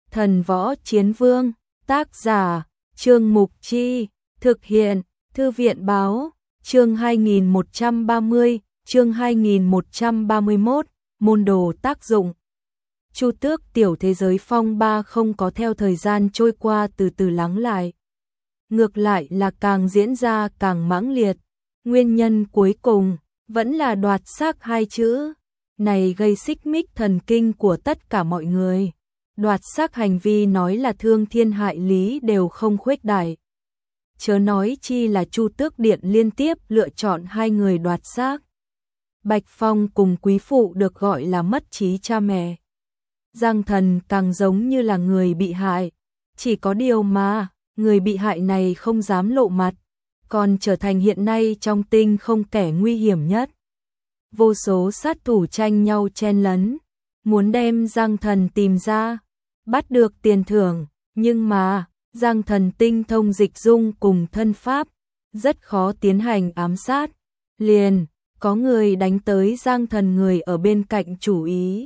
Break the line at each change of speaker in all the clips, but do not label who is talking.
Thần Võ Chiến Vương, tác giả, Trương Mục Chi, thực hiện, Thư viện Báo, chương 2130, chương 2131, môn đồ tác dụng. Chu Tước tiểu thế giới phong ba không có theo thời gian trôi qua từ từ lắng lại. Ngược lại là càng diễn ra càng mãng liệt. Nguyên nhân cuối cùng vẫn là đoạt xác hai chữ. Này gây xích mích thần kinh của tất cả mọi người. Đoạt xác hành vi nói là thương thiên hại lý đều không khuếch đại. Chớ nói chi là Chu Tước Điện liên tiếp lựa chọn hai người đoạt xác. Bạch Phong cùng quý phụ được gọi là mất trí cha mẹ. Giang Thần càng giống như là người bị hại. Chỉ có điều mà, người bị hại này không dám lộ mặt, còn trở thành hiện nay trong tinh không kẻ nguy hiểm nhất. Vô số sát thủ tranh nhau chen lấn, muốn đem Giang Thần tìm ra, bắt được tiền thưởng, nhưng mà, Giang Thần tinh thông dịch dung cùng thân pháp, rất khó tiến hành ám sát. Liền, có người đánh tới Giang Thần người ở bên cạnh chủ ý.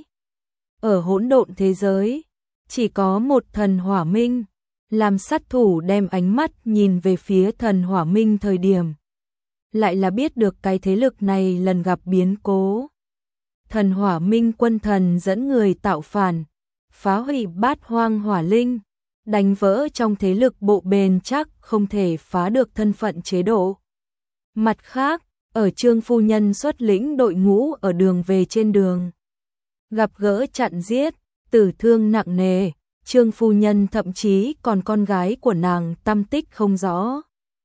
Ở hỗn độn thế giới, chỉ có một thần hỏa minh, làm sát thủ đem ánh mắt nhìn về phía thần hỏa minh thời điểm. Lại là biết được cái thế lực này lần gặp biến cố. Thần hỏa minh quân thần dẫn người tạo phản, phá hủy bát hoang hỏa linh, đánh vỡ trong thế lực bộ bền chắc không thể phá được thân phận chế độ. Mặt khác, ở Trương phu nhân xuất lĩnh đội ngũ ở đường về trên đường. Gặp gỡ chặn giết, tử thương nặng nề, Trương phu nhân thậm chí còn con gái của nàng tăm tích không rõ.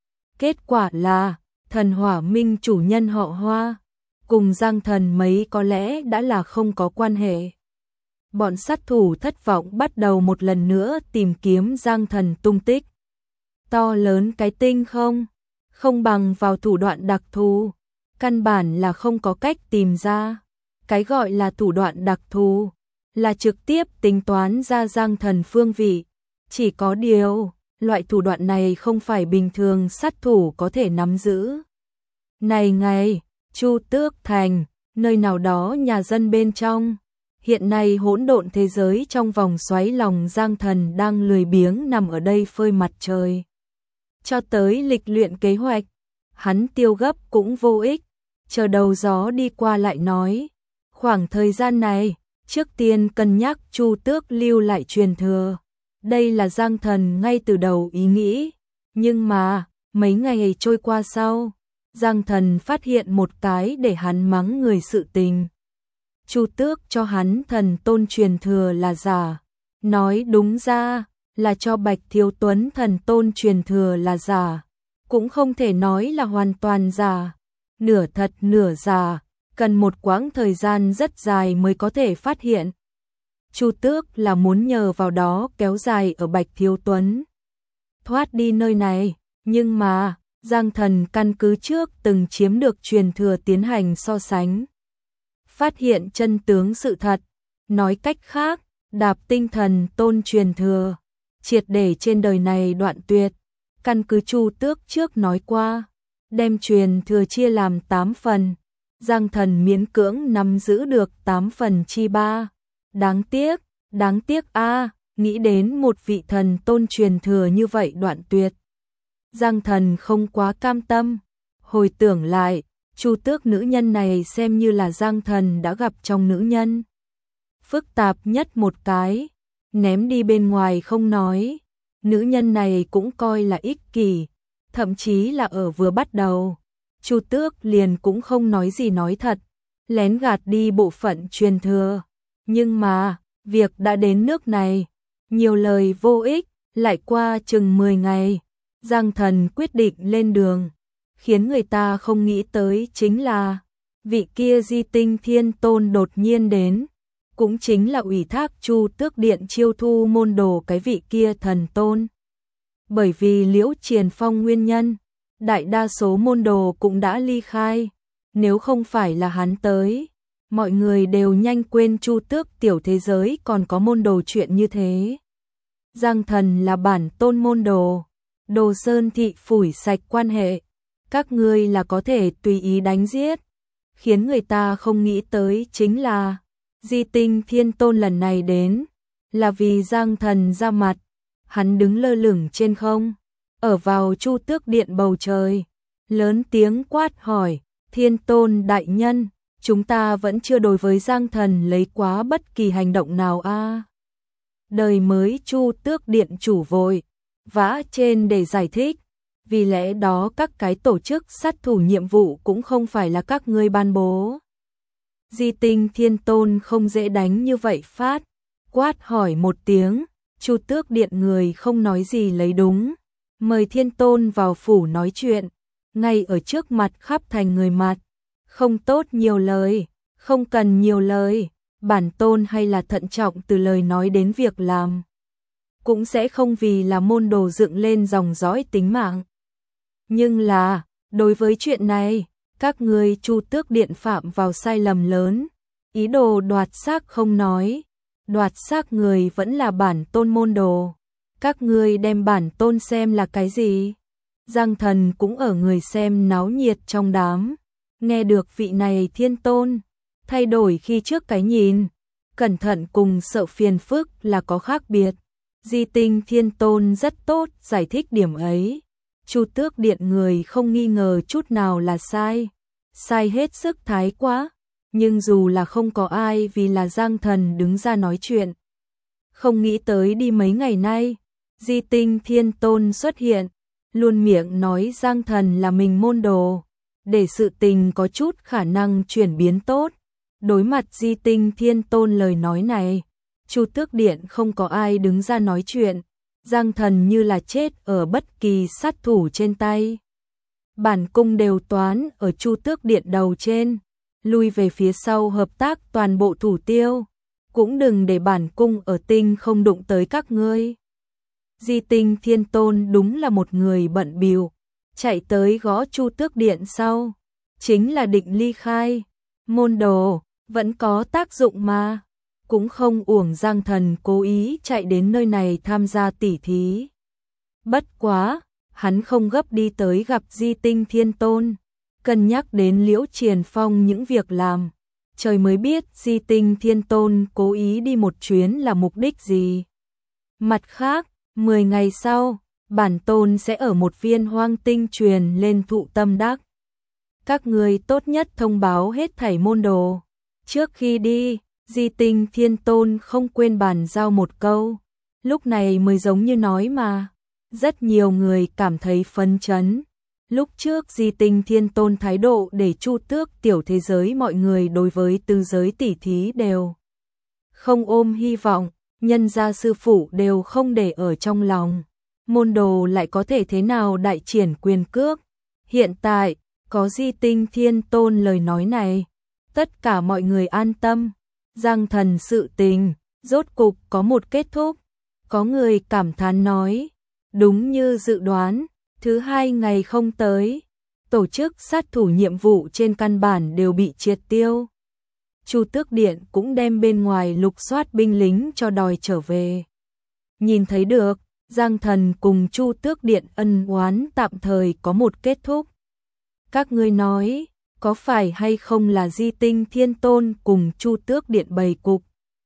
Kết quả là, thần hỏa minh chủ nhân họ Hoa, cùng Giang Thần mấy có lẽ đã là không có quan hệ. Bọn sát thủ thất vọng bắt đầu một lần nữa tìm kiếm Giang Thần tung tích. To lớn cái tinh không bằng vào thủ đoạn đặc thù, căn bản là không có cách tìm ra. Cái gọi là thủ đoạn đặc thù, là trực tiếp tính toán ra Giang Thần phương vị. Chỉ có điều, loại thủ đoạn này không phải bình thường sát thủ có thể nắm giữ. Này ngày, Chu Tước Thành, nơi nào đó nhà dân bên trong. Hiện nay hỗn độn thế giới trong vòng xoáy lòng Giang Thần đang lười biếng nằm ở đây phơi mặt trời. Cho tới lịch luyện kế hoạch, hắn tiêu gấp cũng vô ích, chờ đầu gió đi qua lại nói. Khoảng thời gian này, trước tiên cân nhắc Chu Tước lưu lại truyền thừa. Đây là Giang Thần ngay từ đầu ý nghĩ. Nhưng mà, mấy ngày trôi qua sau, Giang Thần phát hiện một cái để hắn mắng người sự tình. Chu Tước cho hắn thần tôn truyền thừa là giả. Nói đúng ra, là cho Bạch Thiếu Tuấn thần tôn truyền thừa là giả. Cũng không thể nói là hoàn toàn giả. Nửa thật nửa giả. Cần một quãng thời gian rất dài mới có thể phát hiện. Chu Tước là muốn nhờ vào đó kéo dài ở Bạch Thiếu Tuấn. Thoát đi nơi này, nhưng mà, Giang Thần căn cứ trước từng chiếm được truyền thừa tiến hành so sánh. Phát hiện chân tướng sự thật, nói cách khác, đạp tinh thần tôn truyền thừa, triệt để trên đời này đoạn tuyệt. Căn cứ Chu Tước trước nói qua, đem truyền thừa chia làm 8 phần. Giang Thần miễn cưỡng nắm giữ được 8 phần chi 3. Đáng tiếc a, nghĩ đến một vị thần tôn truyền thừa như vậy đoạn tuyệt. Giang Thần không quá cam tâm, hồi tưởng lại, Chu Tước nữ nhân này xem như là Giang Thần đã gặp trong nữ nhân. Phức tạp nhất một cái, ném đi bên ngoài không nói, nữ nhân này cũng coi là ích kỷ, thậm chí là ở vừa bắt đầu. Chu Tước liền cũng không nói gì nói thật, lén gạt đi bộ phận truyền thừa. Nhưng mà, việc đã đến nước này, nhiều lời vô ích, lại qua chừng 10 ngày, Giang Thần quyết định lên đường. Khiến người ta không nghĩ tới chính là, vị kia Di Tinh Thiên Tôn đột nhiên đến, cũng chính là ủy thác Chu Tước Điện chiêu thu môn đồ cái vị kia thần tôn. Bởi vì Liễu Triền Phong nguyên nhân, đại đa số môn đồ cũng đã ly khai, nếu không phải là hắn tới, mọi người đều nhanh quên Chu Tước tiểu thế giới còn có môn đồ chuyện như thế. Giang Thần là bản tôn môn đồ, Đồ Sơn thị phủi sạch quan hệ, các ngươi là có thể tùy ý đánh giết. Khiến người ta không nghĩ tới chính là, Di Tinh Thiên Tôn lần này đến, là vì Giang Thần ra mặt, hắn đứng lơ lửng trên không, ở vào Chu Tước Điện bầu trời, lớn tiếng quát hỏi, Thiên Tôn đại nhân, chúng ta vẫn chưa đối với Giang Thần lấy quá bất kỳ hành động nào a. Đời mới Chu Tước Điện chủ vội vã trên để giải thích, vì lẽ đó các cái tổ chức sát thủ nhiệm vụ cũng không phải là các ngươi ban bố. Di Tinh Thiên Tôn không dễ đánh như vậy phát, quát hỏi một tiếng, Chu Tước Điện người không nói gì lấy đúng, mời Thiên Tôn vào phủ nói chuyện, ngay ở trước mặt khắp thành người mặt, không tốt nhiều lời, không cần nhiều lời, bản tôn hay là thận trọng từ lời nói đến việc làm, cũng sẽ không vì là môn đồ dựng lên dòng dõi tính mạng. Nhưng là, đối với chuyện này, các ngươi Chu Tước Điện phạm vào sai lầm lớn, ý đồ đoạt xác không nói, đoạt xác người vẫn là bản tôn môn đồ. Các ngươi đem bản tôn xem là cái gì? Giang Thần cũng ở người xem náo nhiệt trong đám, nghe được vị này Thiên Tôn, thay đổi khi trước cái nhìn, cẩn thận cùng sợ phiền phức là có khác biệt. Di Tinh Thiên Tôn rất tốt giải thích điểm ấy. Chu Tước Điện người không nghi ngờ chút nào là sai, sai hết sức thái quá, nhưng dù là không có ai vì là Giang Thần đứng ra nói chuyện. Không nghĩ tới đi mấy ngày nay, Di Tinh Thiên Tôn xuất hiện, luôn miệng nói Giang Thần là mình môn đồ, để sự tình có chút khả năng chuyển biến tốt. Đối mặt Di Tinh Thiên Tôn lời nói này, Chu Tước Điện không có ai đứng ra nói chuyện, Giang Thần như là chết ở bất kỳ sát thủ trên tay. Bản cung đều toán ở Chu Tước Điện đầu trên, lui về phía sau hợp tác toàn bộ thủ tiêu, cũng đừng để bản cung ở tinh không đụng tới các ngươi. Di Tinh Thiên Tôn đúng là một người bận bịu, chạy tới gõ Chu Tước Điện sau, chính là định ly khai. Môn đồ vẫn có tác dụng mà, cũng không uổng Giang Thần cố ý chạy đến nơi này tham gia tỉ thí. Bất quá, hắn không gấp đi tới gặp Di Tinh Thiên Tôn, cân nhắc đến Liễu Triền Phong những việc làm, trời mới biết Di Tinh Thiên Tôn cố ý đi một chuyến là mục đích gì. Mặt khác, 10 ngày sau, bản tôn sẽ ở một viên hoang tinh truyền lên thụ tâm đắc. Các người tốt nhất thông báo hết thảy môn đồ. Trước khi đi, Di Tinh Thiên Tôn không quên bàn giao một câu, lúc này mới giống như nói mà. Rất nhiều người cảm thấy phấn chấn. Lúc trước Di Tinh Thiên Tôn thái độ để Chu Tước tiểu thế giới mọi người đối với tứ giới tỷ thí đều không ôm hy vọng, nhân gia sư phụ đều không để ở trong lòng. Môn đồ lại có thể thế nào đại triển quyền cước. Hiện tại, có Di Tinh Thiên Tôn lời nói này, tất cả mọi người an tâm. Giang Thần sự tình, rốt cục có một kết thúc. Có người cảm thán nói, đúng như dự đoán, thứ 2 ngày không tới, tổ chức sát thủ nhiệm vụ trên căn bản đều bị triệt tiêu. Chu Tước Điện cũng đem bên ngoài lục soát binh lính cho đòi trở về. Nhìn thấy được, Giang Thần cùng Chu Tước Điện ân oán tạm thời có một kết thúc. Các ngươi nói, có phải hay không là Di Tinh Thiên Tôn cùng Chu Tước Điện bày cục,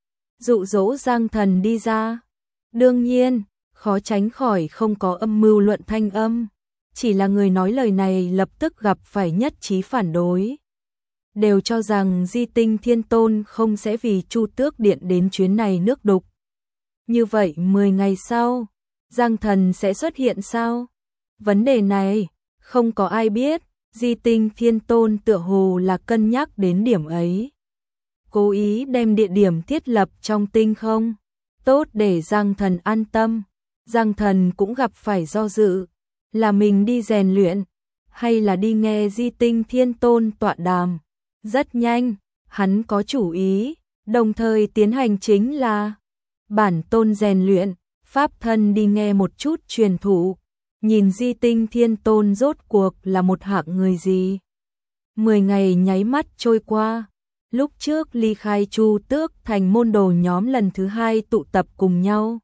dụ dỗ Giang Thần đi ra? Đương nhiên, khó tránh khỏi không có âm mưu luận thanh âm, chỉ là người nói lời này lập tức gặp phải nhất trí phản đối. Đều cho rằng Di Tinh Thiên Tôn không sẽ vì Chu Tước Điện đến chuyến này nước đục. Như vậy 10 ngày sau, Giang Thần sẽ xuất hiện sao? Vấn đề này, không có ai biết, Di Tinh Thiên Tôn tựa hồ là cân nhắc đến điểm ấy. Cố ý đem địa điểm thiết lập trong tinh không, tốt để Giang Thần an tâm. Giang Thần cũng gặp phải do dự, là mình đi rèn luyện, hay là đi nghe Di Tinh Thiên Tôn tọa đàm. Rất nhanh, hắn có chủ ý, đồng thời tiến hành chính là bản tôn rèn luyện, pháp thân đi nghe một chút truyền thụ, nhìn Di Tinh Thiên Tôn rốt cuộc là một hạng người gì. 10 ngày nháy mắt trôi qua, lúc trước ly khai Chu Tước thành môn đồ nhóm lần thứ 2 tụ tập cùng nhau,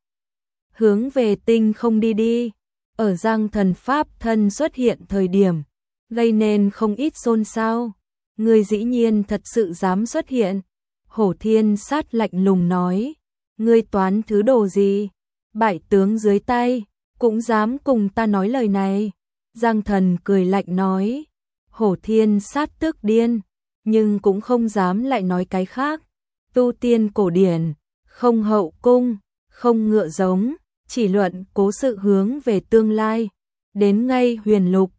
hướng về tinh không đi. Ở Giang Thần pháp thân xuất hiện thời điểm, gây nên không ít xôn xao. Người dĩ nhiên thật sự dám xuất hiện. Hổ Thiên Sát lạnh lùng nói, ngươi toán thứ đồ gì? Bại tướng dưới tay, cũng dám cùng ta nói lời này. Giang Thần cười lạnh nói, Hổ Thiên sát tức điên, nhưng cũng không dám lại nói cái khác. Tu tiên cổ điển, không hậu cung, không ngựa giống, chỉ luận cố sự hướng về tương lai. Đến ngay huyền lục,